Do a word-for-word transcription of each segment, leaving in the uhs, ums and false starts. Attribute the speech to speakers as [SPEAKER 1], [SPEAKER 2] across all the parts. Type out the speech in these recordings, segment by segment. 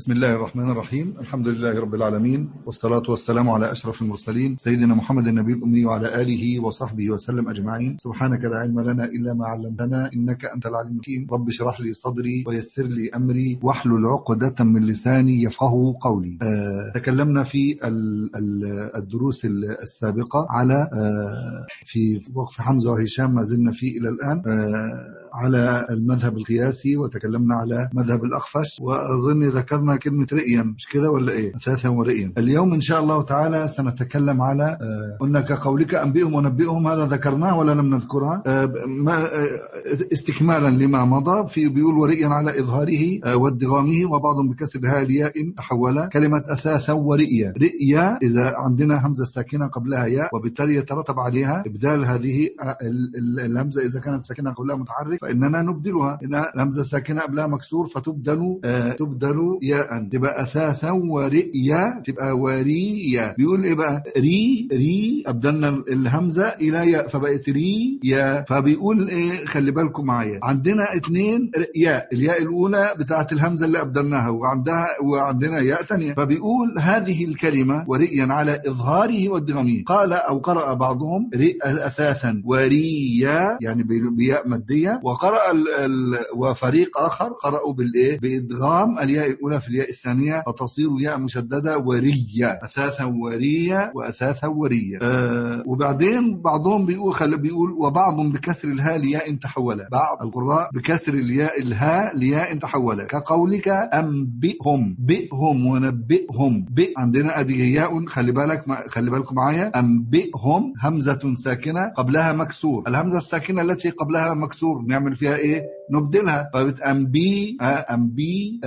[SPEAKER 1] بسم الله الرحمن الرحيم. الحمد لله رب العالمين، والصلاة والسلام على أشرف المرسلين سيدنا محمد النبي الأمي وعلى آله وصحبه وسلم أجمعين. سبحانك لا علم لنا إلا ما علمتنا إنك أنت العليم الحكيم. رب اشرح لي صدري ويسر لي أمري واحلل عقدة من لساني يفقهوا قولي. آه تكلمنا في الدروس السابقة على آه في وقف حمزة وهشام، ما زلنا فيه إلى الآن، آه على المذهب القياسي، وتكلمنا على مذهب الأخفش، وأظن ذكرنا كلمة رئيا، مش كده ولا إيه؟ أساسا ورئيا. اليوم إن شاء الله تعالى سنتكلم على آه قلنا كقولك أنبئهم ونبئهم، هذا ذكرناه ولا لم نذكرها؟ آه ما آه استكمالا لما مضى، في بيقول ورئيا على إظهاره آه وادغامه، وبعض بكسر الهاء الياء تحول كلمة أساسا ورئيا. رئيا إذا عندنا همزة ساكنة قبلها ياء، وبالتالي يترتب عليها إبدال هذه الهمزة إذا كانت ساكنة قبلها متحرك، فإننا نبدلها. إن الهمزة ساكنة قبلها مكسور فتبدل آه تبدل ياء، تبقى أساسا ورئيا، تبقى وريا. بيقول إيه بقى؟ ري ري أبدلنا الهمزة إلى ياء فبقت ري يا. فبيقول إيه؟ خلي بالكم معايا، عندنا اثنين ياء، الياء الأولى بتاعت الهمزة اللي أبدلناها، وعندها وعندنا ياء ثانية. فبيقول هذه الكلمة ورئيا على إظهاره وادغامه. قال أو قرأ بعضهم أساسا وريا، يعني بياء مادية، وقرأ ال ال وفريق آخر قرأوا بالإيه؟ بإدغام الياء الأولى في الياء الثانية فتصير ياء مشددة وريا، أساسا وريا وأساسا وريا. آه وبعدين بعضهم بيقول خلي بيقول وبعض بكسر الهاء لياء تحول، بعض القراء بكسر الياء الهاء لياء تحول، كقولك أنبئهم، بئهم ونبئهم. بئ عندنا أدي ياء، خلي بالك خلي بالكم معايا، أنبئهم همزة ساكنة قبلها مكسور، الهمزة الساكنة التي قبلها مكسور نعمل فيها إيه؟ نبدلها، فبتأنبي أنبي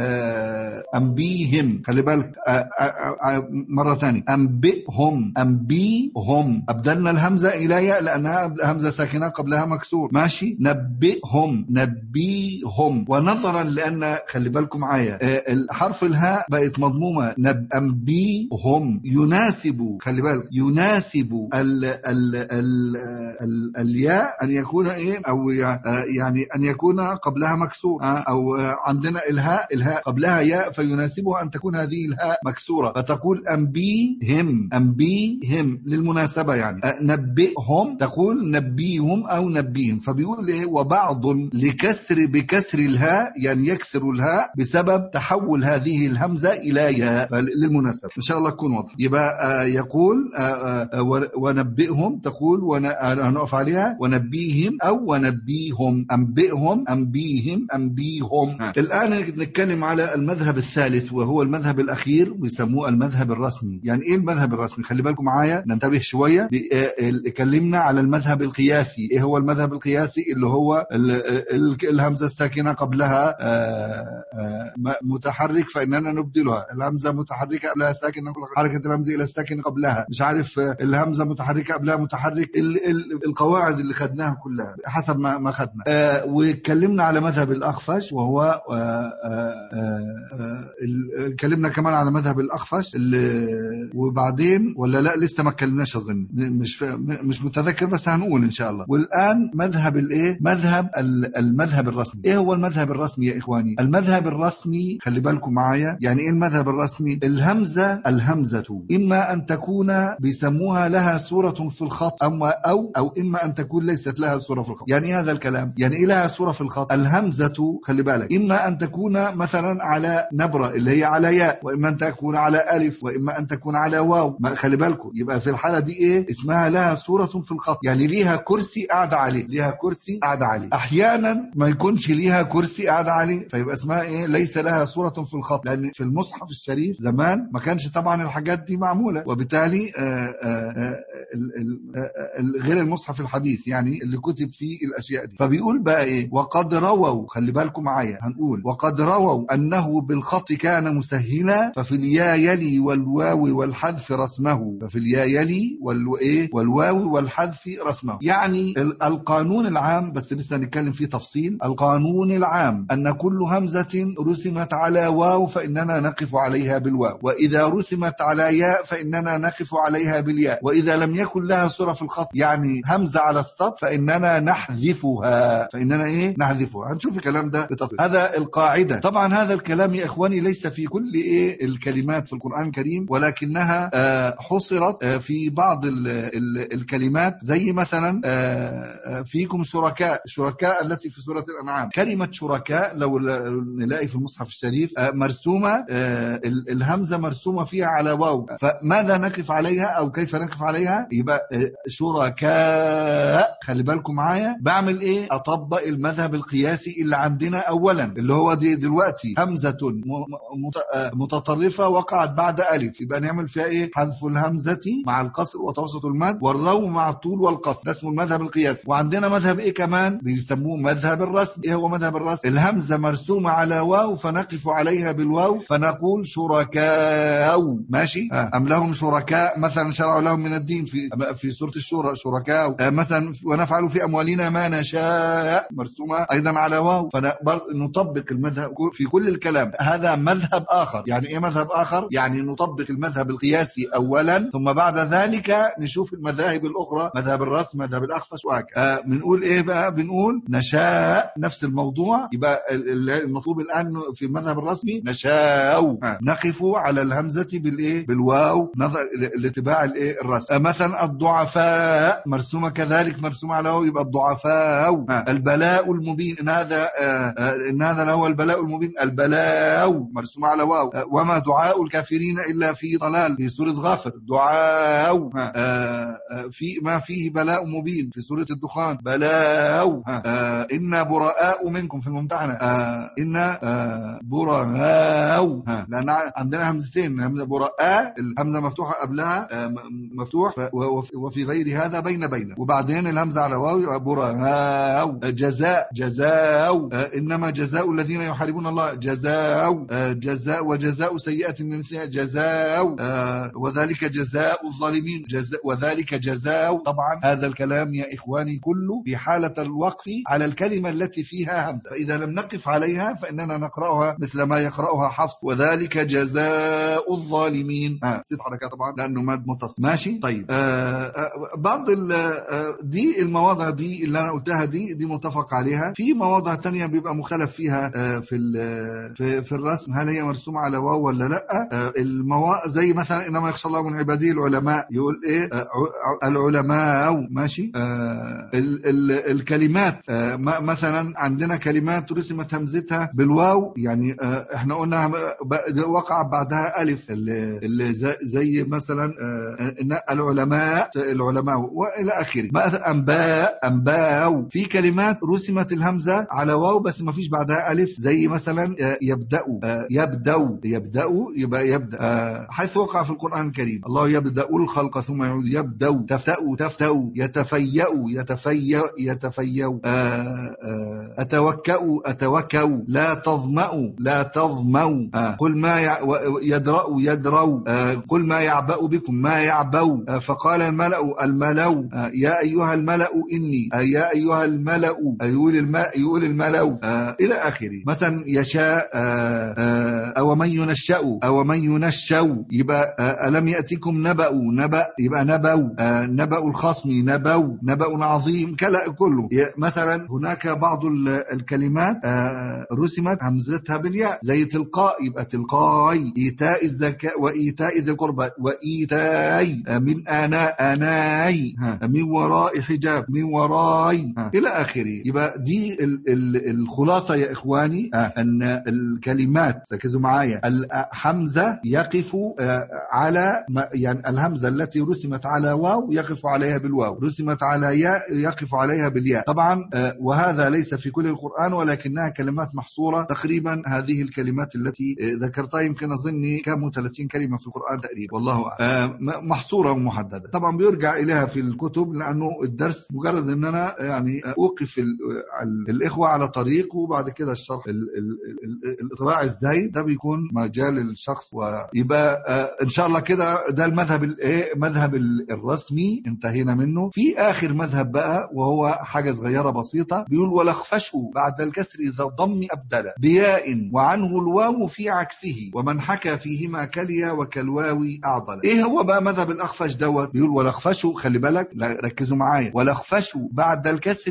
[SPEAKER 1] أنبيهم، خلي بالك مرة ثانية، أنبئهم أنبيهم، أبدلنا الهمزة إلى ياء لأنها همزة ساكنة قبلها مكسور، ماشي. نبئهم نبيهم. ونظرا لأن خلي بالكم معايا الحرف الهاء بقت مضمومة، نب أنبيهم يناسب، خلي بالك يناسب ال ال ال ال الياء أن يكون إيه؟ أو يعني أن يكون قبلها مكسور، أو عندنا الهاء الهاء قبلها ياء فيناسبها أن تكون هذه الهاء مكسورة، فتقول أنبيهم أنبيهم للمناسبة، يعني نبئهم تقول نبيهم أو نبيهم. فبيقول إيه؟ وبعض لكسر بكسر الهاء، يعني يكسر الهاء بسبب تحول هذه الهمزة إلى ياء للمناسبة. إن شاء الله تكون واضح. يبقى آه يقول آه آه ونبئهم، تقول ونقف عليها ونبيهم أو ونبيهم، أنبئهم أنبيهم أنبيهم. آه. الآن نتكلم على المذهب الثالث، وهو المذهب الأخير، بيسموه المذهب الرسمي. يعني إيه المذهب الرسمي؟ خلي بالكم معايا ننتبه شوية. اتكلمنا على المذهب القياسي. إيه هو المذهب القياسي؟ اللي هو الهمزة الساكنة قبلها متحرك فإننا نبدلها، الهمزة متحركة قبلها ساكنة، حركة الهمزة إلى الساكن قبلها، مش عارف الهمزة متحركة قبلها متحرك، القواعد اللي خدناها كلها حسب ما ما خدنا. واتكلمنا على مذهب الأخفش، وهو اتكلمنا كمان على مذهب الأخفش، وبعدين ولا لا لسه ما اتكلمناش أظن، مش مش متذكر، بس هنقول إن شاء الله. والآن مذهب الإيه؟ مذهب المذهب الرسمي. إيه هو المذهب الرسمي يا إخواني؟ المذهب الرسمي خلي بالكم معايا، يعني إيه المذهب الرسمي؟ الهمزة الهمزة إما أن تكون بيسموها لها صورة في الخط، أما أو أو إما أن تكون ليست لها صورة في الخط. يعني إيه هذا الكلام؟ يعني إيه لها صورة في الخط؟ الهمزة خلي بالك إما أن تكون مثلا على نبرة اللي هي على ياء، وإما أن تكون على ألف، وإما أن تكون على واو. خلي بالكم، يبقى في الحالة دي إيه اسمها؟ لها صورة في الخط، يعني ليها كرسي قاعدة عليه، ليها كرسي قاعدة عليه. أحيانا ما يكونش ليها كرسي قاعدة عليه، فيبقى اسمها إيه؟ ليس لها صورة في الخط، لأن في المصحف الشريف زمان ما كانش طبعا الحاجات دي معمولة، وبالتالي آآ آآ غير المصحف الحديث يعني اللي كتب فيه الأشياء دي. فبيقول بقى إيه؟ وقد رووا، خلي بالكم معايا هنقول وقد رووا أنه بالخط كان مسهلا، ففي الياء يلي والواو والحذف رسمه، ففي الياء يلي والإيه والواو والحذف رسمه. يعني القانون العام، بس لسه نتكلم فيه تفصيل، القانون العام أن كل همزة رسمت على واو فإننا نقف عليها بالواو، وإذا رسمت على ياء فإننا نقف عليها بالياء، وإذا لم يكن لها صورة في الخط يعني همزة على السطر فإننا نحذفها شركاء فإننا إيه نحذفه. هنشوف الكلام ده بتطبيق. هذا القاعدة. طبعا هذا الكلام يا إخواني ليس في كل إيه الكلمات في القرآن الكريم، ولكنها آه حصرت آه في بعض ال ال الكلمات، زي مثلا آه فيكم شركاء، شركاء التي في سورة الأنعام. كلمة شركاء لو نلاقي في المصحف الشريف آه مرسومة آه الهمزة مرسومة فيها على واو، فماذا نقف عليها أو كيف نقف عليها؟ يبقى آه شركاء. خلي بالكم معايا، بعمل إيه؟ أطبق المذهب القياسي اللي عندنا أولا، اللي هو دي دلوقتي همزة متطرفة وقعت بعد ألف، يبقى نعمل فيها إيه؟ حذف الهمزة مع القصر وتوسط المد، والرو مع الطول والقصر. ده اسمه المذهب القياسي. وعندنا مذهب إيه كمان؟ بيسموه مذهب الرسم. إيه هو مذهب الرسم؟ الهمزة مرسومة على واو فنقف عليها بالواو فنقول شركاء. ماشي؟ آه. أم لهم شركاء مثلا شرعوا لهم من الدين في في سورة الشورى شركاء. آه مثلا ونفعل في أموالنا ما نشاء مرسومة أيضا على واو، فنطبق المذهب في كل الكلام. هذا مذهب آخر. يعني إيه مذهب آخر؟ يعني نطبق المذهب القياسي أولا، ثم بعد ذلك نشوف المذاهب الأخرى، مذهب الرسم، مذهب الأخفش وهكذا. آه بنقول إيه بقى؟ بنقول نشاء، نفس الموضوع. يبقى المطلوب الآن في المذهب الرسمي نشاء، آه نقف على الهمزة بالإيه؟ بالواو، نظر لاتباع الإيه؟ الرسم. آه مثلا الضعفاء مرسومة كذلك، مرسومة على واو، يبقى الضعفاء. آه البلاء المبين، إن هذا آه آه إن هذا هو البلاء المبين، البلاء مرسومة على واو. آه وما دعاء الكافرين إلا في ضلال في سورة غافر، دعاء. آه آه في ما فيه بلاء مبين في سورة الدخان، بلاء. آه إنا براء منكم في الممتحنة، آه إنا آه براء، آه لأن عندنا همزتين، همزة براء الهمزة مفتوحة قبلها آه مفتوح، وفي غير هذا بين بين، وبعدين الهمزة على واو براء. جزاء جزاء، آه إنما جزاء الذين يحاربون الله، جزاء آه جزاء وجزاء سيئة من سيئة جزاء، آه وذلك جزاء الظالمين، جزاء وذلك جزاء. طبعا هذا الكلام يا إخواني كله في حالة الوقف على الكلمة التي فيها همزة، فإذا لم نقف عليها فإننا نقرأها مثل ما يقرأها حفص، وذلك جزاء الظالمين. آه ست حركات طبعا لأنه ماد متصل. ماشي طيب. آه آه بعض آه دي المواضع دي اللي أنا قلتها دي دي متفق عليها. في مواضع تانية بيبقى مخالف فيها آه في في في الرسم، هل هي مرسومة على واو ولا لا؟ آه المواضع زي مثلا إنما يخشى الله من عباده العلماء، يقول إيه؟ آه العلماء. ماشي. آه ال ال الكلمات آه مثلا عندنا كلمات رسمت همزتها بالواو، يعني آه احنا قلنا وقع بعدها ألف، اللي, اللي زي, زي مثلا آه العلماء العلماء وإلى آخره. أنباء أنباء، في كلمات رسمت الهمزة على واو بس ما فيش بعدها ألف، زي مثلا آه يبدأوا آه يبدأوا يبدأوا يبقى يبدأ آه حيث وقع في القرآن الكريم الله يبدأ الخلق ثم يعود، يبدأوا تفتأوا تفتأوا، يتفيأوا يتفيأ يتفيأوا، آه آه أتوكأوا أتوكأوا، لا تظمأوا لا تظمأوا، آه قل ما يدرأوا يدروا، آه قل ما يعبأ بكم ما يعبأوا، آه فقال الملأ الملأ آه يا أيها الملأ إني، آه يا أيها الملأ، آه يقول الملأ يقول الملأ، آه إلى آخره. مثلا يشاء آه آه أو من ينشأ أو من ينشأ، يبقى آه ألم يأتكم نبأ نبأ، يبقى نبأ آه نبأ الخصم نبأ نبأ عظيم كلا كله. مثلا هناك بعض الكلمات آه رسمت همزتها بالياء، زي تلقاء يبقى تلقاي، إيتاء الزكاة وإيتاء ذي القربى وإيتاء، آه من آناء آناي، من وراء حجاب من وراي، إلى آخره. يبقى دي ال ال الخلاصة يا إخواني، آه أن الكلمات ركزوا معايا، الحمزة يقف آه على يعني الهمزة التي رسمت على واو يقف عليها بالواو، رسمت على ياء يقف عليها بالياء. طبعا آه وهذا ليس في كل القرآن ولكنها كلمات محصورة تقريبا. هذه الكلمات التي آه ذكرتها يمكن أظني كم ثلاثين كلمة في القرآن تقريبا والله أعلم، آه محصورة ومحددة. طبعا بيرجع إليها في الكتب لأنه الدرس مجرد أن أنا يعني أوقف الإخوة على طريق، وبعد كده الشرح الإطلاع إزاي ده بيكون مجال الشخص. ويبقى آه إن شاء الله كده ده المذهب الايه مذهب الرسمي انتهينا منه. في آخر مذهب بقى وهو حاجة صغيرة بسيطة، بيقول ولخفشه بعد الكسر إذا الضم أبدل بياء وعنه الواو في عكسه ومن حكى فيهما كليا وكالواو أعضل. إيه هو بقى مذهب الأخفش دوت؟ بيقول ولخفشه، خلي بالك ركزوا معايا، ولخفشه بعد الكسر إذا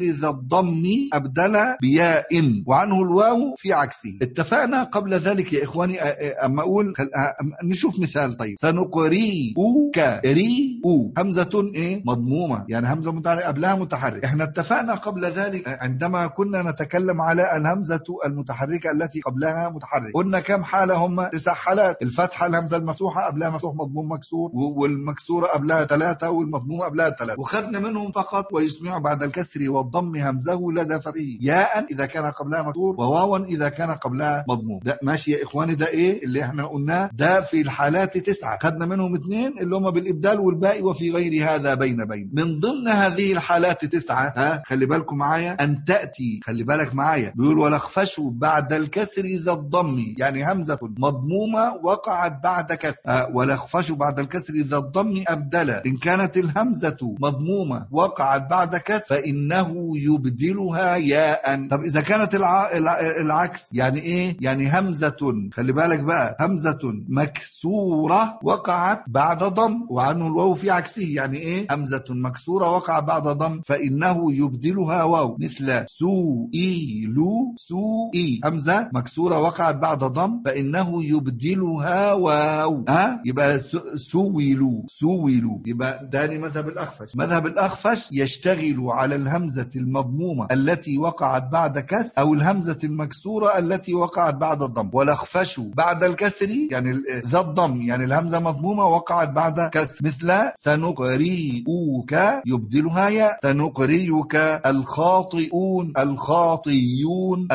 [SPEAKER 1] الضم أبدل بياء وعنه الواو في عكسه. اتفقنا قبل ذلك يا إخواني أما أقول نشوف مثال. طيب سنقريئك ري أو همزة إيه مضمومة يعني همزة متحرك قبلها متحرك. احنا اتفقنا قبل ذلك عندما كنا نتكلم على الهمزة المتحركة التي قبلها متحرك قلنا كم حالة؟ هم تسع حالات. الفتحة الهمزة المفتوحة قبلها مفتوح مضموم مكسور، والمكسورة قبلها ثلاثة، والمضمومة قبلها ثلاثة، وخدنا منهم فقط ويسمع بعد الكسر والضم همزه لدى فتحه ياء إذا كان قبلها مكسور وواوا إذا كان قبلها مضموم. ده ماشي يا إخواني. ده إيه اللي احنا قلناه؟ ده في الحالات تسعة، خدنا منهم اثنين اللي هم بالإبدال والباقي وفي غير هذا بين بين. من ضمن هذه الحالات تسعة ها خلي بالكم معايا أن تأتي، خلي بالك معايا، بيقول ولخفشوا بعد الكسر ذا الضم، يعني همزة مضمومة وقعت بعد كسر. أه ولخفشوا بعد الكسر ذا الضم أبدلا. إن كانت الهمزة مضمومة وقعت بعد كسر فإنه يبدلها ياء. طب إذا كانت الع... العكس يعني إيه؟ يعني همزة، خلي بالك بقى، همزة مكسورة وقعت بعد ضم وعنه الواو في عكسه. يعني إيه؟ همزة مكسورة وقع بعد ضم فإنه يبدلها واو، مثل سوئيلو سوئي، همزة مكسورة وقعت بعد ضم فإنه يبدلها واو. ها يبقى سويلو سويلو. يبقى داني مذهب الأخفش. مذهب الأخفش يشتغل على الهمزة المضمومة التي وقعت بعد كسر أو الهمزة المكسورة التي وقعت بعد الضم. ولخفش بعد الكسر يعني ذا الضم، يعني الهمزة مضمومة وقعت بعد كسر، مثل سنقريئوك يبدلها ياء، سنقريك الخاطئون الخاطئون،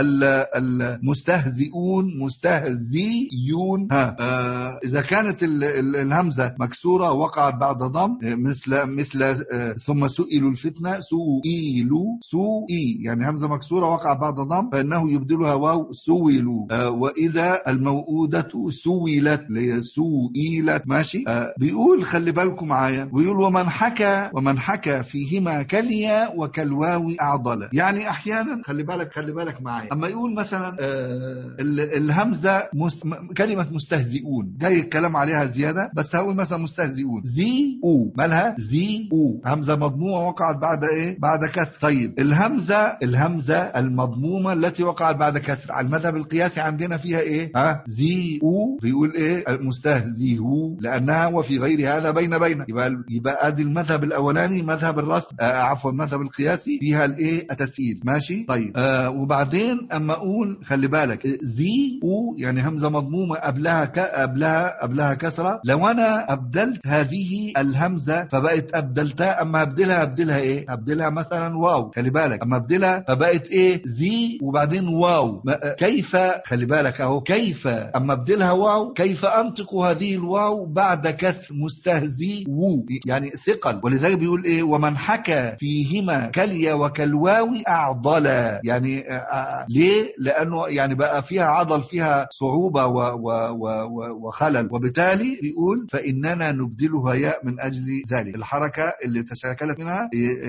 [SPEAKER 1] المستهزئون مستهزئون. ها آه إذا كانت ال ال الهمزة مكسورة وقعت بعد ضم، مثل مثل آه ثم سئلوا الفتنة سئلوا سئي، يعني همزة مكسورة وقعت بعد ضم فإنه يبدلها واو سئلوا. آه وإذا الموؤودة سئلت سئلت. ماشي. آه بيقول خلي بالكم معايا، بيقول ومن حكى ومن حكى فيهما كاليا وكالواو أعضل. يعني أحيانا خلي بالك خلي بالك معايا أما يقول مثلا آه الهمزة مس كلمة مستهزئون جاي الكلام عليها زيادة، بس هقول مثلا مستهزئون زي او، مالها زي او، همزة مضمومة وقعت بعد ايه؟ بعد كسر. طيب الهمزة الهمزة المضمومة التي وقعت بعد كسر على المذهب القياسي عندنا فيها ايه؟ ها زي او بيقول ايه؟ مستهزئو، لأنها وفي غير هذا بين بين. يبقى يبقى ادي المذهب الأولاني مذهب الرسم آه عفوا المذهب القياسي فيها الايه؟ التسهيل. ماشي. طيب آه وبعدين اما اقول خلي بالك زي او يعني همزة مضمومة قبلها ك... قبلها قبلها كسرة، لو انا ابدلت هذه الهمزة فبقت ابدلتها، اما ابدلها ابدلها ايه؟ ابدلها مثلا واو، خلي بالك اما ابدلها فبقت ايه؟ زي وبعدين واو. كيف خلي بالك اهو، كيف اما ابدلها واو كيف انطق هذه الواو بعد كسر مستهزي وو، يعني ثقل. ولذلك بيقول ايه؟ ومن حكى فيهما كاليا وكالواو اعضلا. يعني آه ليه؟ لانه يعني بقى فيها عضل، فيها صعوبة و و و وخلل، وبالتالي بيقول فإننا نبدلها ياء من أجل ذلك. الحركة اللي تشكلت منها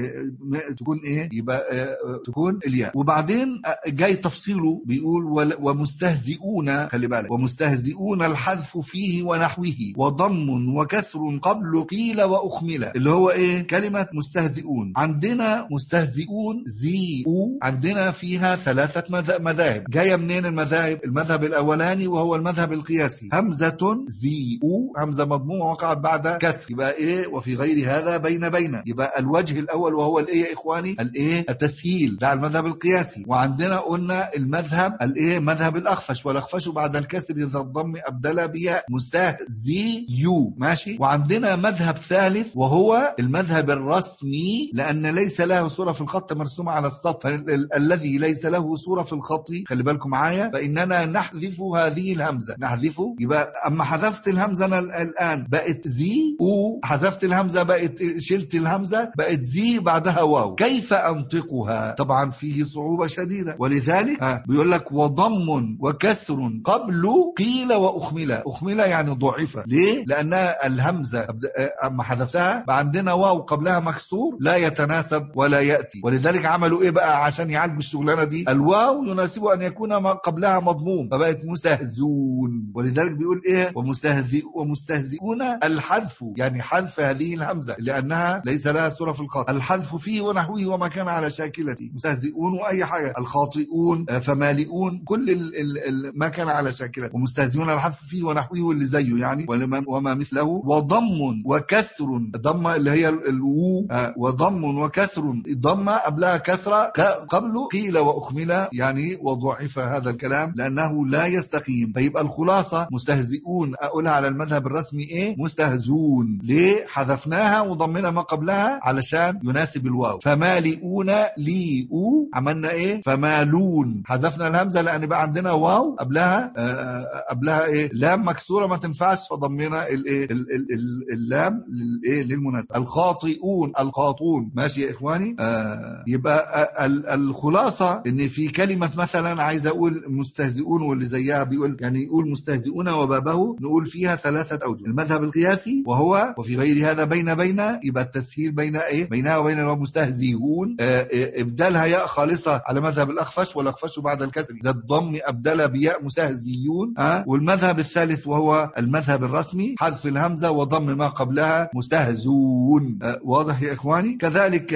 [SPEAKER 1] تكون إيه؟ يبقى تكون الياء. وبعدين جاي تفصيله بيقول ومستهزئون، خلي بالك، ومستهزئون الحذف فيه ونحوه وضم وكسر قبل قيل وأخمل، اللي هو إيه؟ كلمة مستهزئون. عندنا مستهزئون زي أو عندنا فيها ثلاثة مذاهب. جاية منين المذاهب؟ المذهب الأولاني وهو المذهب القياسي، همزة زي أو همزة مضمومة وقعت بعد كسر، يبقى إيه؟ وفي غير هذا بين بين. يبقى الوجه الأول وهو الإيه يا إخواني؟ الإيه؟ التسهيل، ده المذهب القياسي. وعندنا قلنا المذهب الإيه؟ مذهب الأخفش، والأخفش بعد الكسر إذا الضم أبدل بياء مستهزي يو. ماشي. وعندنا مذهب ثالث وهو المذهب الرسمي، لأن ليس له صورة في الخط مرسومة على السطر، الذي ليس له صورة في الخط خلي بالكم معايا فإننا نحذف هذه الهمزة، نحذفه. يبقى أما حذفت الهمزة أنا الآن بقت زي، وحذفت الهمزة بقت شلت الهمزة بقت زي بعدها واو، كيف أنطقها؟ طبعا فيه صعوبة شديدة. ولذلك بيقول لك وضم وكسر قبل قيل وأخمل. أخمل يعني ضعفة. ليه؟ لأن الهمزة أما حذفتها بقى عندنا واو قبلها مكسور لا يتناسب ولا يأتي. ولذلك عملوا إيه بقى عشان يعالجوا الشغلانة دي؟ الواو يناسب أن يكون قبلها مضموم فبقت مستهزون. ولذلك بيقول إيه؟ ومستهزئ ومستهزئون الحذف، يعني حذف هذه الهمزة لأنها ليس لها صورة في الخط، الحذف فيه ونحوه وما كان على على شاكلته، مستهزئون وأي حاجة، الخاطئون، فمالئون، كل ال ال ال ما كان على شاكلته، ومستهزئون الحذف فيه ونحوه واللي زيه يعني وما مثله، وضم وكسر، ضم اللي هي الوو، وضم وكسر، ضم قبلها كسرة قبله قيل وأخمل يعني وضعف هذا الكلام لأنه لا يستقيم. فيبقى الخلاصة مستهزئون أقولها على المذهب الرسمي إيه؟ مستهزون. ليه؟ حذفناها وضمنا ما قبلها علشان يناسب الواو. فمالئون ليئو عملنا إيه؟ فمالون، حذفنا الهمزة لأن بقى عندنا واو قبلها آآ قبلها إيه؟ لام مكسورة ما تنفعش، فضمنا الإيه؟ اللام للإيه؟ للمناسبة. الخاطئون، الخاطون، ماشي يا إخواني؟ آه يبقى الخلاصة إن في كلمة مثلا عايز أقول مستهزئون واللي زيها بيقول يعني يقول مستهزئون وبابه، نقول فيها ثلاثة أوجه. المذهب القياسي وهو وفي غير هذا بين بين، يبقى التسهيل بين إيه؟ بينها وبين المستهزئون، آه إبدالها ياء خالصة على مذهب الأخفش، والأخفش بعد الكسر ده الضم أبدل بياء مستهزئون. آه والمذهب الثالث وهو المذهب الرسمي حذف الهمزة وضم ما قبلها مستهزون. آه واضح يا إخواني؟ كذلك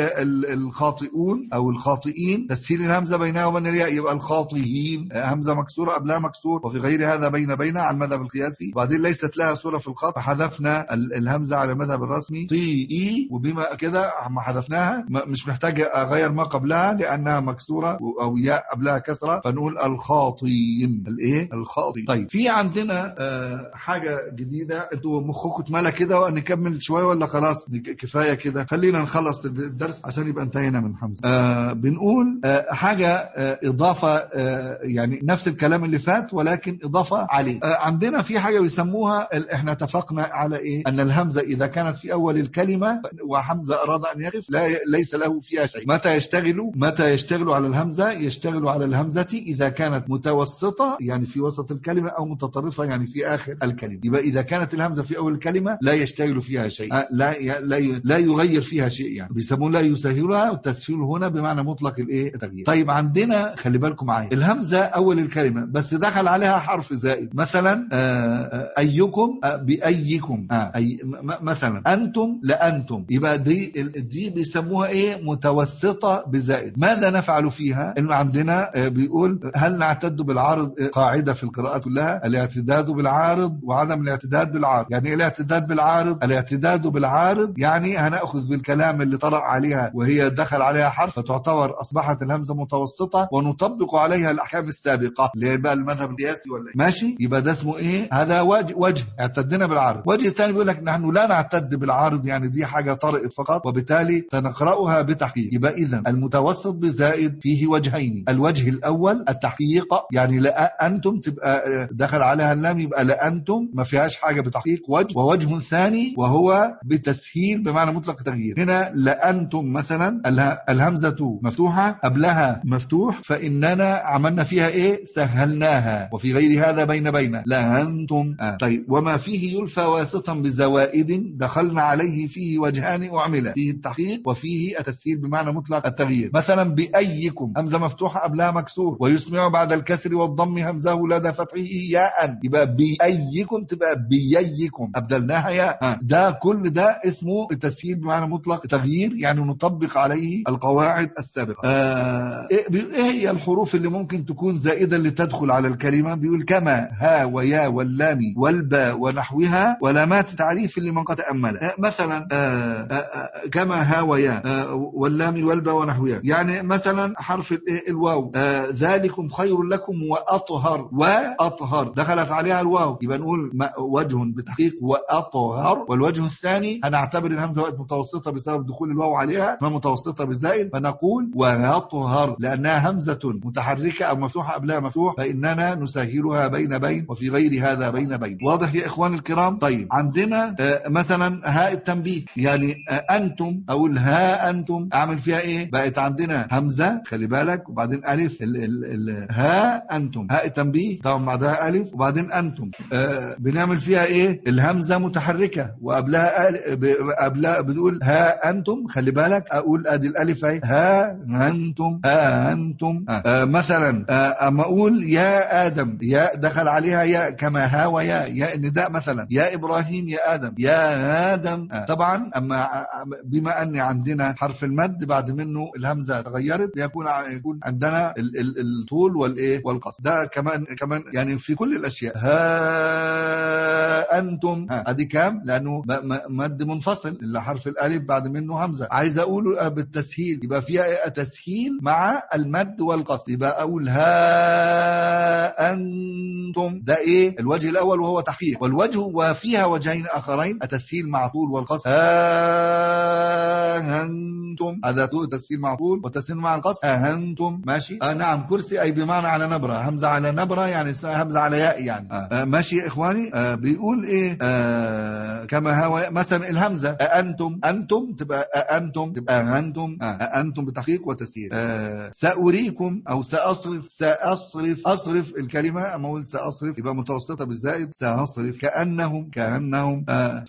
[SPEAKER 1] الخاطئون أو الخاطئين تسهيل الهمزة بينها وبين الياء يبقى الخاطئين، همزة مكسورة قبلها مكسور، وفي غير هذا بين بين على المذهب القياسي. وبعدين ليست لها صورة في الخط فحذفنا الهمزة على المذهب الرسمي طي إي، وبما كده ما حذفناها مش محتاج أغير ما قبلها لأنها مكسورة أو ياء قبلها كسرة، فنقول الخاطئين. الإيه؟ الخاطئ. طيب في عندنا آه حاجة جديدة، انتوا مخكم اتملى كده ونكمل شوية ولا خلاص كفاية كده؟ خلينا نخلص الدرس عشان يبقى انتهينا من حمزة. آه بنقول آه حاجة آه إضافة، آه يعني نفس الكلام اللي فات ولكن إضافة عليه. آه عندنا في حاجة بيسموها، احنا اتفقنا على إيه؟ أن الهمزة إذا كانت في أول الكلمة وحمزة أراد أن يقف لا ليس له فيها شيء. متى يشتغلوا؟ متى يشتغلوا على الهمزة؟ يشتغلوا على الهمزة إذا كانت متوسطة يعني في وسط الكلمة، أو متطرفة يعني في آخر الكلمة. يبقى إذا كانت الهمزة في أول الكلمة لا يشتغل فيها شيء، آه لا لا لا يغير فيها شيء، يعني بيسمون لا يسهلها، والتسهيل هنا بمعنى مطلق الايه؟ التغيير. طيب عندنا خلي بالكم معايا، الهمزة أول الكلمة بس دخل عليها حرف زائد، مثلا آه أيكم آه بأيكم، آه أي مثلا أنتم لأنتم، يبقى دي دي بيسموها إيه؟ متوسطة بزائد. ماذا نفعل فيها؟ إنه عندنا آه بيقول هل نعتد بالعارض؟ آه قاعدة في القراءات كلها الاعتداد بالعارض وعدم الاعتداد بالعارض. يعني الاعتداد بالعارض، الاعتداد بالعارض يعني هنأخذ بالكلام اللي طرأ عليها وهي دخل عليها حرف فتعتبر أصبحت الهمزة متوسطة، ونطبق عليها الأحكام السابقة اللي يبقى المذهب القياسي ولا ماشي. يبقى ده اسمه إيه؟ هذا وجه, وجه اعتدنا بالعارض. وجه الثاني بيقول لك نحن لا نعتد بالعارض، يعني دي حاجة طرأت فقط وبالتالي سنقرأها بتحقيق. يبقى إذن المتوسط بزائد فيه وجهين، الوجه الأول التحقيق، يعني لا أنتم تبقى دخل عليها اللام يبقى لا أنتم ما فيهاش حاجة بتحقيق وجه، ووجه ثاني وهو بتسهيل بمعنى مطلق تغيير. هنا لأنتم مثلا الهمزة مفتوحة قبلها مفتوح، فإننا عملنا فيها إيه؟ سهلناها. وفي غير هذا بين بين لأنتم. آه. طيب وما فيه يلفى واسطا بزوائد دخلنا عليه فيه وجهان وعملا، فيه التحقيق وفيه التسهيل بمعنى مطلق التغيير. مثلا بأيكم همزة مفتوحة قبلها مكسور، ويسمع بعد الكسر والضم همزه لدى فتحه ياء، يبقى بأيكم تبقى بييكم أبدلناها ياء. آه. ده كل ده اسمه التسهيل بمعنى مطلق تغيير، يعني نطبق عليه القواعد السابقة. آه ايه هي الحروف اللي ممكن تكون زائدة اللي تدخل على الكلمة؟ بيقول كما ها ويا واللام والباء ونحوها ولامات تعريف اللي من قد تأمل. آه مثلا آه آه كما ها ويا آه واللام والباء ونحوها، يعني مثلا حرف الواو آه ذلكم خير لكم وأطهر، وأطهر دخلت عليها الواو يبقى نقول وجه بتحقيق وأطهر. والوجه الثاني هنعتبر الهمزة وقت متوسطة بسبب دخول الواو عليها ما متوسطة بالزائد، فنقول وأطهر لأنها همزة متحركة أو مفتوحة قبلها مفتوح، فإننا نسهلها بين بين وفي غير هذا بين بين. واضح يا إخوان الكرام؟ طيب عندنا آه مثلا هاء التنبيه، يعني آه أنتم أقول ها أنتم أعمل فيها إيه؟ بقت عندنا همزة خلي بالك وبعدين ألف، ال ال ال ها أنتم هاء التنبيه طبعا بعدها ألف وبعدين أنتم، آه بنعمل فيها إيه؟ الهمزة متحركة وقبلها قبلها بتقول ها أنتم، خلي بالك أقول أدي الألف أهي ها أنتم ها أنتم. آه. آه مثلا آه أما أقول يا آدم، يا دخل عليها يا كما ها ويا، يا النداء مثلا يا إبراهيم يا آدم يا آدم. آه. طبعا أما بما أن عندنا حرف المد بعد منه الهمزة تغيرت يكون يكون عندنا ال ال الطول والايه والقصر. ده كمان كمان يعني في كل الاشياء. ها انتم، ادي كام؟ لانه مد منفصل اللي حرف الالف بعد منه همزة. عايز اقول بالتسهيل يبقى فيها تسهيل مع المد والقصر، يبقى اقول ها انتم. ده ايه الوجه الاول وهو تحقيق، والوجه وفيها وجهين اخرين، التسهيل مع طول والقصر. ها انتم، هذا تسهيل مع طول وتسهيل مع القصر. ها انتم ماشي. آه نعم. كرسي اي بمعنى على نبره، همزه على نبره يعني همزه على ياء يعني. آه. آه ماشي يا اخواني. آه بيقول ايه آه كما هو مثلا الهمزه انتم، انتم تبقى انتم تبقى انتم. آه انتم بتحقيق وتسهيل. آه سأريكم او سأصرف، سأصرف أصرف الكلمه، اما اقول سأصرف يبقى متوسطه بالزائد، سأصرف كأنهم كأنهم. آه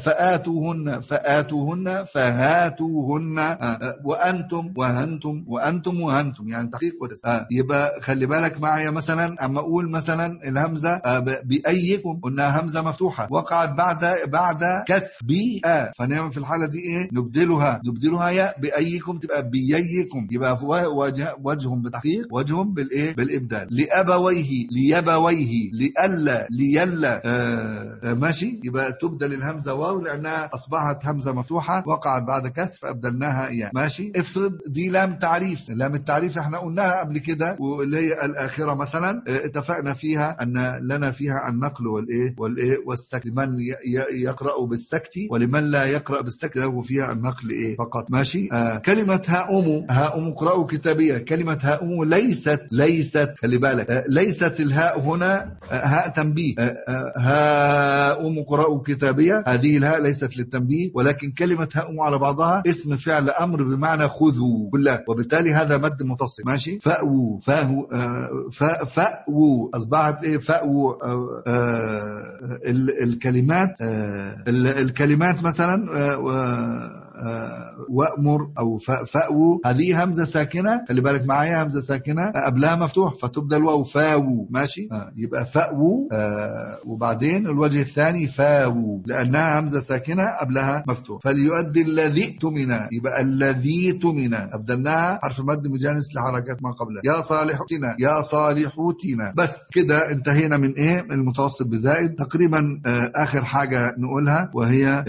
[SPEAKER 1] فآتوهن فآتوهن فهاتوهن. آه وأنتم وهنتم وأنتم وهنتم يعني تحقيق وتسهيل. آه يبقى خلي بالك معايا مثلا اما اقول مثلا الهمزه آه بأيكم، قلنا همزه مفتوحه وقعت بعد بعد كسر بي آه فنعمل في الحاله دي ايه؟ نبدلها نبدلها ياء. بأيكم تبقى بييكم، يبقى وجه وجههم بتحقيق وجههم بالايه؟ بالابدال. لأبويه ليبويه لألا ليلا. آه آه ماشي. يبقى تبدل الهمزه واو لانها اصبحت همزه مفتوحه وقعت بعد كسر فابدلناها ياء. ماشي. افرض دي لام تعريف، لام التعريف احنا قلناها قبل كده واللي هي الاخره مثلا، اه اتفقنا فيها ان لنا فيها النقل والايه والايه والسكت، لمن يقرأ بالسكت ولمن لا يقرأ بالسكت له فيها النقل ايه فقط. ماشي. آه كلمه هاؤم، هاؤم اقرأوا كتابيه، كلمه هاؤم ليست ليست خلي بالك آه ليست الهاء هنا آه هاء تنبيه. آه آه هاؤم اقرأوا كتابيه، هذه الهاء ليست للتنبيه، ولكن كلمه هاؤم على بعضها اسم فعل امر بمعنى خذوا كلها، وبالتالي هذا مد متصل. ماشي. فأووا فاهو آه فأووا اصبحت ايه؟ فأووا آه آه الكلمات آه الكلمات مثلا آه وأمر أو فأو، هذه همزة ساكنة خلي بالك معايا، همزة ساكنة قبلها مفتوح فتبدل واو فاو. ماشي. آه يبقى فأو آه وبعدين الوجه الثاني فاو لأنها همزة ساكنة قبلها مفتوح. فليؤدي الذي اؤتمن، يبقى الذي اؤتمن أبدلناها حرف مد مجانس لحركات ما قبلها. يا صالحوتنا يا صالحوتنا. بس كده انتهينا من ايه؟ المتوسط بزائد تقريبا. آه آخر حاجة نقولها وهي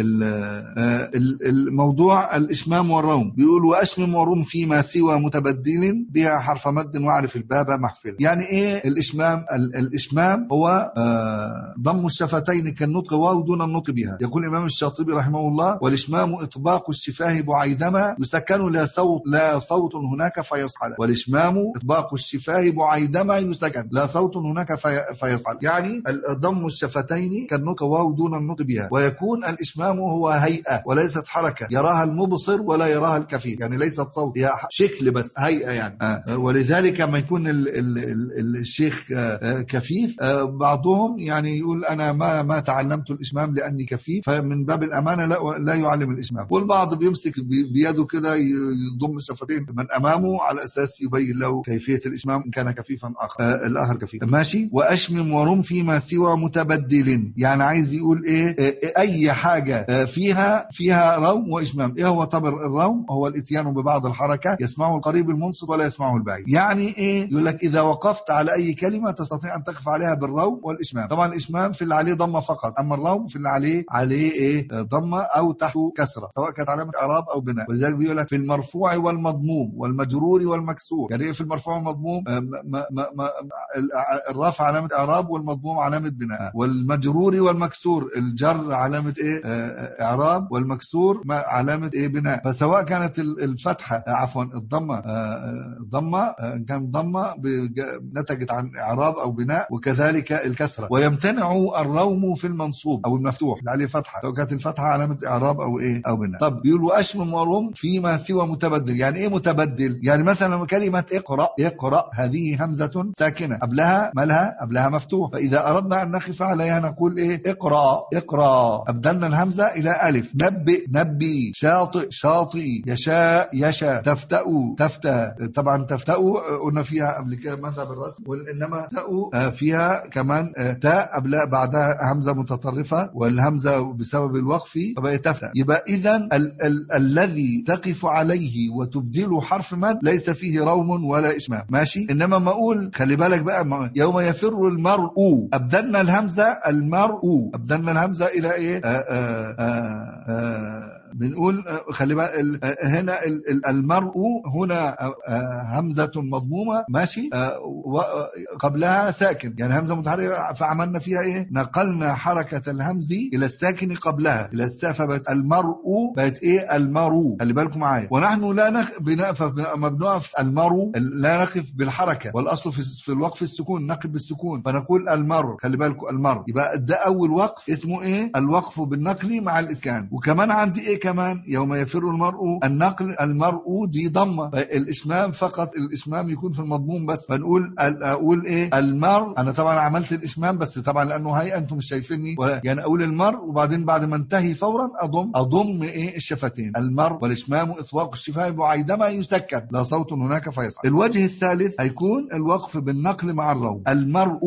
[SPEAKER 1] الموضوع موضوع الإشمام والروم. بيقول وأشمم وروم فيما سوى متبدل بها حرف مد واعرف الباب محفلا. يعني إيه الإشمام؟ الإشمام هو آه ضم الشفتين كالنطق واو دون النطق بها. يقول الإمام الشاطبي رحمه الله والإشمام إطباق الشفاه بعيدما يسكن لا صوت لا صوت هناك فيصعد. والإشمام إطباق الشفاه بعيدما يسكن لا صوت هناك في فيصعد. يعني ضم الشفتين كالنطق واو دون النطق بها. ويكون الإشمام هو هيئة وليست حركة يراها المبصر ولا يراها الكفيف، يعني ليست صوت هي شكل بس هيئة يعني. آه. ولذلك ما يكون ال ال ال الشيخ آه كفيف آه بعضهم يعني يقول أنا ما ما تعلمت الإشمام لأني كفيف، فمن باب الأمانة لا لا يعلم الإشمام. والبعض بيمسك بيده كده يضم الشفتين من أمامه على أساس يبين له كيفية الإشمام إن كان كفيفا آخر آه الآخر كفيف. ماشي. وأشمم ورم فيما سوى متبدل، يعني عايز يقول إيه؟ آه أي حاجة آه فيها فيها روم وإشمام. إيه هو طبر الروم؟ هو الاتيان ببعض الحركة يسمعه القريب المنصت ولا يسمعه البعيد. يعني إيه؟ يقول لك إذا وقفت على أي كلمة تستطيع أن تقف عليها بالروم والإشمام. طبعا الإشمام في اللي عليه ضمة فقط، أما الروم في اللي عليه عليه إيه؟ ضمة أو تحته كسرة سواء كانت علامة إعراب أو بناء. ولذلك بيقول لك في المرفوع والمضموم والمجرور والمكسور. يعني إيه في المرفوع والمضموم؟ ما ما ما الرفع علامة إعراب والمضموم علامة بناء، والمجرور والمكسور الجر علامة إيه؟ إعراب، والمكسور علامة إيه؟ بناء. فسواء كانت الفتحة عفوا الضمة الضمة كان ضمة نتجت عن إعراب أو بناء، وكذلك الكسرة. ويمتنع الروم في المنصوب أو المفتوح اللي عليه فتحة سواء كانت الفتحة علامة إعراب أو إيه أو بناء. طب يقولوا أشمم وروم فيما سوى متبدل. يعني إيه متبدل؟ يعني مثلا كلمة اقرأ اقرأ هذه همزة ساكنة قبلها مالها؟ قبلها مفتوح. فإذا أردنا أن نخف عليها نقول إيه؟ اقرأ اقرأ أبدلنا الهمزة إلى ألف. نبئ نبي شاطئ شاطئ شاطئ، يشاء يشاء، تفتأ تفتأ. طبعا تفتأ قلنا فيها قبل كده مذهب الرسم، وإنما تأ فيها كمان تاء قبل بعدها همزة متطرفة، والهمزة بسبب الوقف فبقى تفتأ. يبقى إذن ال ال الذي تقف عليه وتبدله حرف مد ليس فيه روم ولا إشمام، ماشي. إنما ما أقول خلي بالك بقى، يوم يفر المرء أبدلنا الهمزة المرء، أبدلنا الهمزة إلى إيه؟ آآ آآ آآ بنقول خلي بالك هنا المرء هنا همزة مضمومة، ماشي، وقبلها ساكن، يعني همزة متحركة، فعملنا فيها ايه؟ نقلنا حركة الهمز الى الساكن قبلها الى الساء، فبقت المرء بقت ايه؟ المرء. خلي بالكم معايا. ونحن لا نقف ما بنقف المرء لا نقف بالحركة، والاصل في الوقف السكون، نقف بالسكون فنقول المرء. خلي بالكم المرء، يبقى ده اول وقف اسمه ايه؟ الوقف بالنقل مع الاسكان. وكمان عندي ايه كمان؟ يوم يفر المرء، النقل المرء دي ضمه، الاشمام فقط الاشمام يكون في المضموم بس، فنقول اقول ايه؟ المرء. انا طبعا عملت الاشمام بس طبعا لانه هي انتم مش شايفيني، يعني اقول المرء وبعدين بعد ما انتهي فورا اضم اضم ايه؟ الشفتين. المرء والاشمام اطلاق الشفاه عندما يسكن لا صوت هناك فيصعد. الوجه الثالث هيكون الوقف بالنقل مع الروم. المرء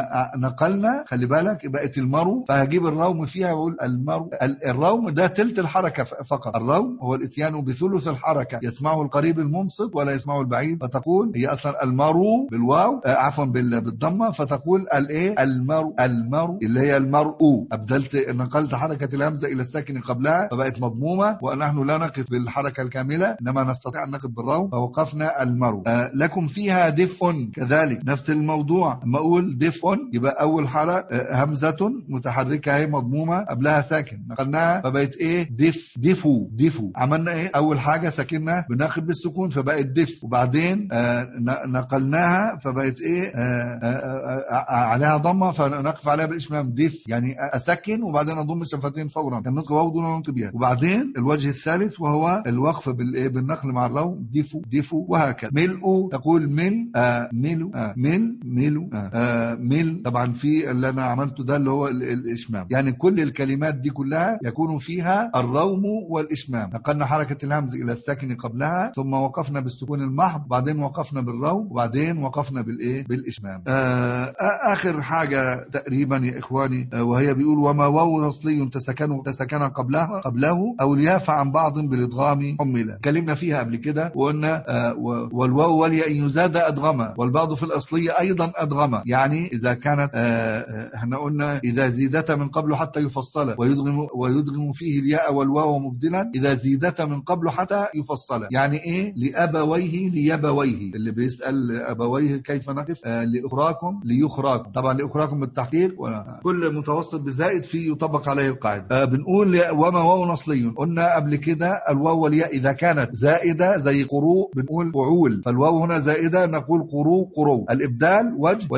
[SPEAKER 1] نقلنا، خلي بالك بقت المرء، فهجيب الروم فيها واقول المرء. الروم ده تلت الحركه فقط. الروم هو الاتيان بثلث الحركه، يسمعه القريب المنصت ولا يسمعه البعيد، فتقول هي اصلا المرء بالواو آه عفوا بالضمه، فتقول الايه؟ المرء. المرء اللي هي المرء، ابدلت نقلت حركه الهمزه الى الساكن قبلها فبقت مضمومه، ونحن لا نقف بالحركه الكامله انما نستطيع ان نقف بالروم، فوقفنا المرء. آه لكم فيها دفء، كذلك نفس الموضوع. اما اقول دفء يبقى اول حركه آه همزه متحركه هي مضمومه قبلها ساكن، نقلناها فبقت ايه؟ دف دفو دفو. عملنا ايه؟ اول حاجه سكننا بناخد بالسكون فبقت دف، وبعدين آه نقلناها فبقت ايه؟ آه آه آه عليها ضمه فنقف عليها بالاشمام دف، يعني اسكن وبعدين اضم الشفتين فورا، كان نطق واو دون نطق بها. وبعدين الوجه الثالث وهو الوقف بالايه؟ بالنقل مع الروم، دفو دفو وهكذا. ملء تقول مل آه مل آه مل مل آه آه مل. طبعا في اللي انا عملته ده اللي هو الاشمام، يعني كل الكلمات دي كلها يكون فيها الروم والإشمام. نقلنا حركة الهمز إلى الساكن قبلها، ثم وقفنا بالسكون المحض، بعدين وقفنا بالروم، وبعدين وقفنا بالإيه؟ بالإشمام. آه آخر حاجة تقريبا يا إخواني، آه وهي بيقول وما واو أصلي تسكن تسكن قبلها قبله أو الياف عن بعض بالإدغام حملة. كلمنا فيها قبل كده وقلنا آه والواو والياء إن يزاد أدغما، والبعض في الأصلية أيضا أدغما، يعني إذا كانت آه احنا قلنا إذا زيدت من قبل حتى يفصل ويدغم ويدغم فيه الياء والواو مبدلا إذا زيدت من قبل حتى يفصل، يعني إيه؟ لأبويه ليبويه. اللي بيسأل أبويه كيف نقف؟ آه لأخراكم ليخراكم، طبعا لأخراكم بالتحقيق، كل متوسط بزائد فيه يطبق عليه القاعدة. آه بنقول وما واو أصلي، قلنا قبل كده الواو والياء إذا كانت زائدة زي قروء بنقول فعول، فالواو هنا زائدة نقول قروء قروء. الإبدال وجه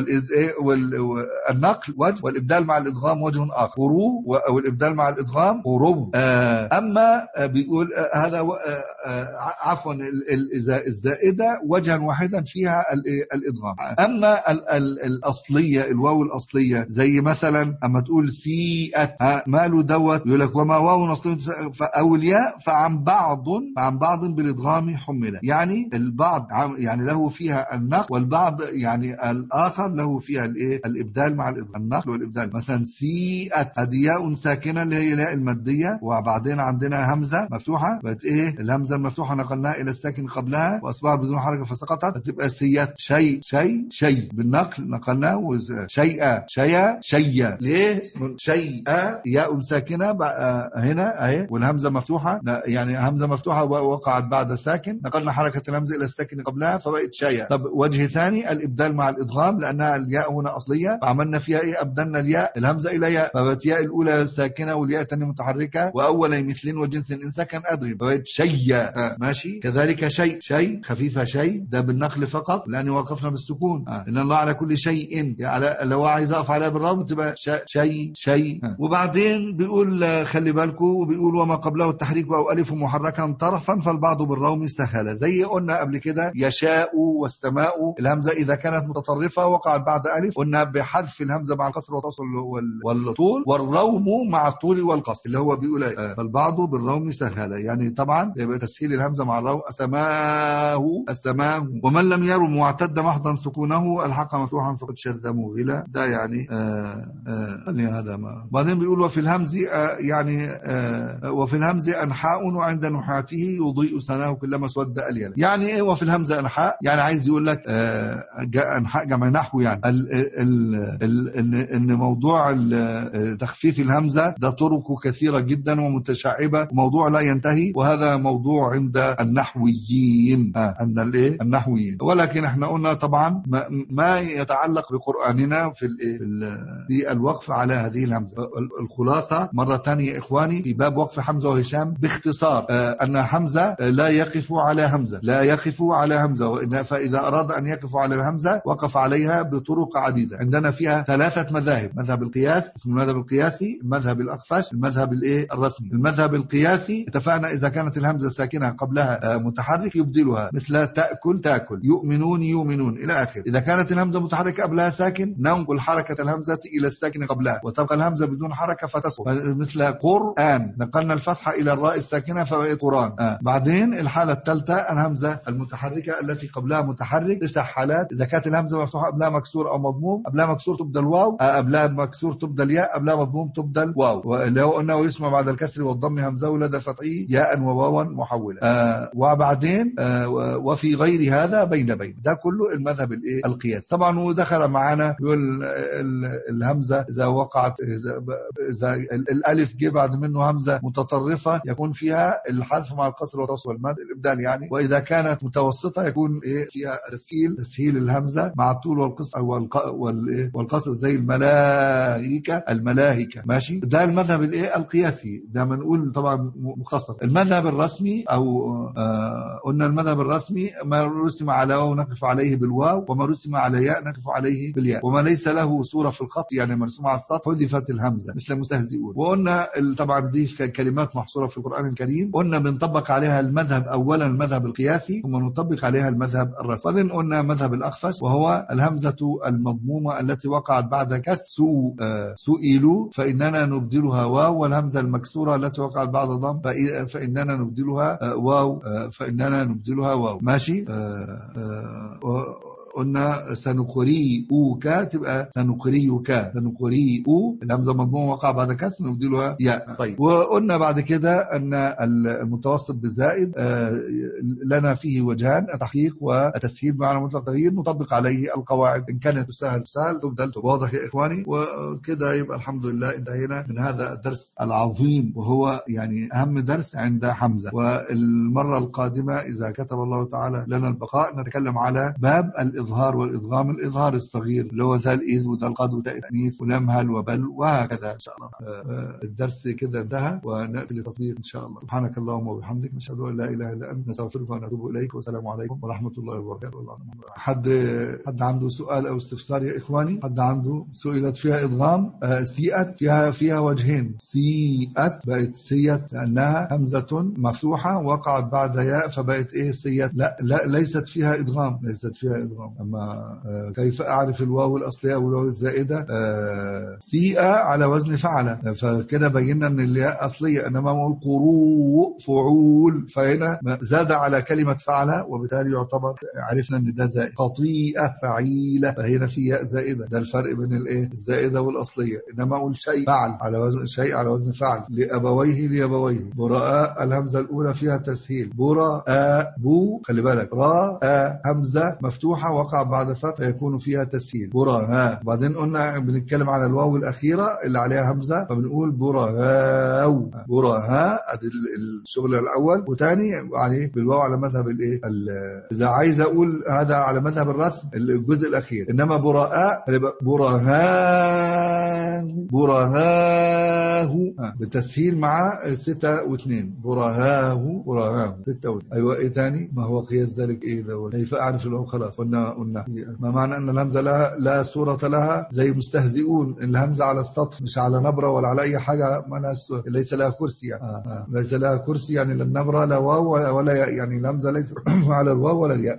[SPEAKER 1] والنقل وجه، والإبدال مع الإدغام وجه آخر. قروء والإبدال مع الإدغام قروء. آه أما بيقول هذا عفوا الزائدة وجها واحدا فيها الإدغام. أما الأصلية الواو الأصلية زي مثلا أما تقول سيئت ماله دوت، يقول لك وما واو أصلية أو الياء فعن بعض فعن بعض بالإدغام حملة، يعني البعض يعني له فيها النقل، والبعض يعني الآخر له فيها الإيه؟ الإبدال مع الإدغام، النقل والإبدال. مثلا سيئت هذه ياء ساكنة اللي هي ياء المادية، وبعدين عندنا همزة مفتوحة بقت ايه؟ الهمزة المفتوحة نقلناها الى الساكن قبلها واصبحت بدون حركة فسقطت، فتبقى سيئت شيء شيء شيء. بالنقل نقلناه شيئا شيئا شيئا. ليه؟ شيئا ياء ساكنة هنا اهي، والهمزة مفتوحة، يعني همزة مفتوحة وقعت بعد ساكن، نقلنا حركة الهمزة الى الساكن قبلها فبقت شيئا. طب وجه ثاني الابدال مع الادغام، لانها الياء هنا اصلية فعملنا فيها ايه؟ ابدلنا الياء الهمزة الى ياء، فبقت ياء الاولى ساكنة والياء الثانية متحركة، واول مثل وجنس ان سكن ادغم فبقت شيء. آه. ماشي. كذلك شيء شيء خفيفة شيء ده بالنقل فقط لأن وقفنا بالسكون. آه. إن الله على كل شيء، يعني لو عايز أقف عليها بالرغم تبقى شيء شيء. آه. وبعدين بيقول خلي بالكم، بيقول وما قبله التحريك أو ألف محركا طرفا فالبعض بالروم سهلة، زي قلنا قبل كده يشاء والسماء، الهمزة إذا كانت متطرفة وقعت بعد ألف قلنا بحذف الهمزة مع القصر والتوصل والطول، والروم مع الطول والقصر اللي هو بيقول آه. فالبعض والبعض بالروم سهل، يعني طبعا يبقى تسهيل الهمزة مع الروم أسماه أسماه. ومن لم يرم واعتد محضا سكونه الحق مفتوحا فقد شذ مغلا. ده يعني آه آه هذا ما. بعدين بيقول وفي الهمز آه يعني آه وفي الهمز أنحاء وعند نحاته يضيء سناه كلما سود اليل. يعني ايه وفي الهمزة أنحاء؟ يعني عايز يقول لك آه أنحاء جمع نحو، يعني ال ال ال ال ان موضوع تخفيف الهمزة ده طرق كثيرة جدا ومتشعبة وموضوع لا ينتهي، وهذا موضوع عند النحويين آه عند الايه النحويين. ولكن احنا قلنا طبعا ما, ما يتعلق بقرآننا في في الوقف على هذه الهمزة. الخلاصة مرة ثانية إخواني في باب وقف حمزة وهشام باختصار آه أن حمزة لا يقف على همزة لا يقف على همزة، فإذا أراد أن يقف على الهمزة وقف عليها بطرق عديدة. عندنا فيها ثلاثة مذاهب: مذهب القياس اسمه المذهب القياسي، المذهب الأخفش، المذهب الايه الرسمي. المذهب القياسي اتفقنا إذا كانت الهمزة ساكنة قبلها آه متحرك يبدلها، مثل تأكل تأكل، يؤمنون يؤمنون إلى آخر. إذا كانت الهمزة متحركة قبلها ساكن ننقل حركة الهمزة إلى الساكن قبلها وتبقى الهمزة بدون حركة فتسقط، مثل قرآن نقلنا الفتحة إلى الراء الساكنة فبقت قرآن. آه. بعدين الحالة الثالثة الهمزة المتحركة التي قبلها متحرك، تسع حالات: إذا كانت الهمزة مفتوحة قبلها مكسور أو مضموم، قبلها مكسور تبدل واو، آه. قبلها مكسور تبدل ياء، قبلها مضموم تبدل واو. ولو قلنا يسمى بعد الكسر والضم همزة ولدى فتحه ياء وواوا محولة. آه. وبعدين آه وفي غير هذا بين بين. ده كله المذهب الايه القياس. طبعا ودخل معانا يقول الهمزة إذا وقعت إذا, إذا الألف جه بعد منه همزة متطرفة يكون فيها الحذف مع القصر والوصل والمد الإبدال يعني، وإذا كانت متوسطة يكون إيه فيها تسهيل تسهيل الهمزة مع الطول والقصر والقصر زي الملائكة الملاهكة. ماشي، ده المذهب الايه القياسي. ده بنقول طبعا مخصص. المذهب الرسمي او آه قلنا المذهب الرسمي ما رسم على واو نقف عليه بالواو، وما رسم على ياء نقف عليه بالياء، وما ليس له صورة في الخط يعني مرسوم على السطح حذفت الهمزة مثل مستهزئون. وقلنا طبعا دي كلمات محصورة في القرآن الكريم، قلنا بنطبق عليها المذهب اولا المذهب القياسي ثم نطبق عليها المذهب الرسمي. بعدين قلنا مذهب الأخفش وهو الهمزة المضمومة التي وقعت بعد كسر سو آه سئلوا فإننا نبدلها واو، والهمزة المكسورة التي وقعت بعد ضم فإننا نبدلها آه واو آه فإننا نبدلها واو. ماشي. آه آه قلنا سنقريئك تبقى سنقريك سنقريئ، الهمزة مضمومة وقع بعد كسر نبدلها ياء. طيب، وقلنا بعد كده أن المتوسط بالزائد لنا فيه وجهان: التحقيق والتسهيل بمعنى مطلق تغيير نطبق عليه القواعد، إن كانت تسهل تسهل تبدل. واضح يا إخواني؟ وكده يبقى الحمد لله انتهينا من هذا الدرس العظيم، وهو يعني أهم درس عند حمزة. والمرة القادمة إذا كتب الله تعالى لنا البقاء نتكلم على باب الإظهار والإدغام. الإظهار الصغير اللي هو ذا الإذ وذا القد وذا التأنيث ولم هل وبل وهكذا إن شاء الله. الدرس كده انتهى ونأتي لتطبيق إن شاء الله. سبحانك اللهم وبحمدك نشهد أن لا إله إلا أنت نستغفرك ونتوب إليك، والسلام عليكم ورحمة الله وبركاته. حد حد عنده سؤال أو استفسار يا إخواني؟ حد عنده سئلت فيها إدغام آه سيئت فيها فيها وجهين: سيئت بقت سيئت لأنها همزة مفتوحة وقعت بعد ياء فبقت إيه سيئت. لا لا ليست فيها إدغام ليست فيها إدغام. أما آه كيف أعرف الواو الأصلية أو الواو الزائدة؟ آه سيئة على وزن فعل، فكده بينا أن الياء أصلية، إنما أقول قروء فعول فهنا زاد على كلمة فعل وبالتالي يعتبر عرفنا أن ده زائد. قطيئة فعيلة فهنا في ياء زائدة. ده الفرق بين الإيه الزائدة والأصلية. إنما أقول شيء فعل على وزن شيء على وزن فعل. لأبويه لأبويه. براء الهمزة الأولى فيها تسهيل. براء بو خلي بالك راء همزة مفتوحة وقع بعد فتح فيكون فيها تسهيل براء. بعدين قلنا بنتكلم على الواو الأخيرة اللي عليها همزة فبنقول براء براء. ادي الشغل الأول. وتاني عليه بالواو على مذهب الإيه إذا عايز أقول هذا على مذهب الرسم الجزء الأخير. إنما براء براء براء بالتسهيل مع ستة واثنين. براء براء ستة واثنين. أيوة. إيه تاني؟ ما هو قياس ذلك إيه ده؟ كيف أعرف الواو؟ خلاص قلنا قلنا ما معنى أن الهمزة لا لا صورة لها زي مستهزئون. الهمزة على السطح مش على نبرة ولا على أي حاجة، ما ليس لها كرسي يعني. آه. آه. ليس لها كرسي يعني لا النبرة لا واو ولا يعني الهمزة ليس على الواو ولا الياء.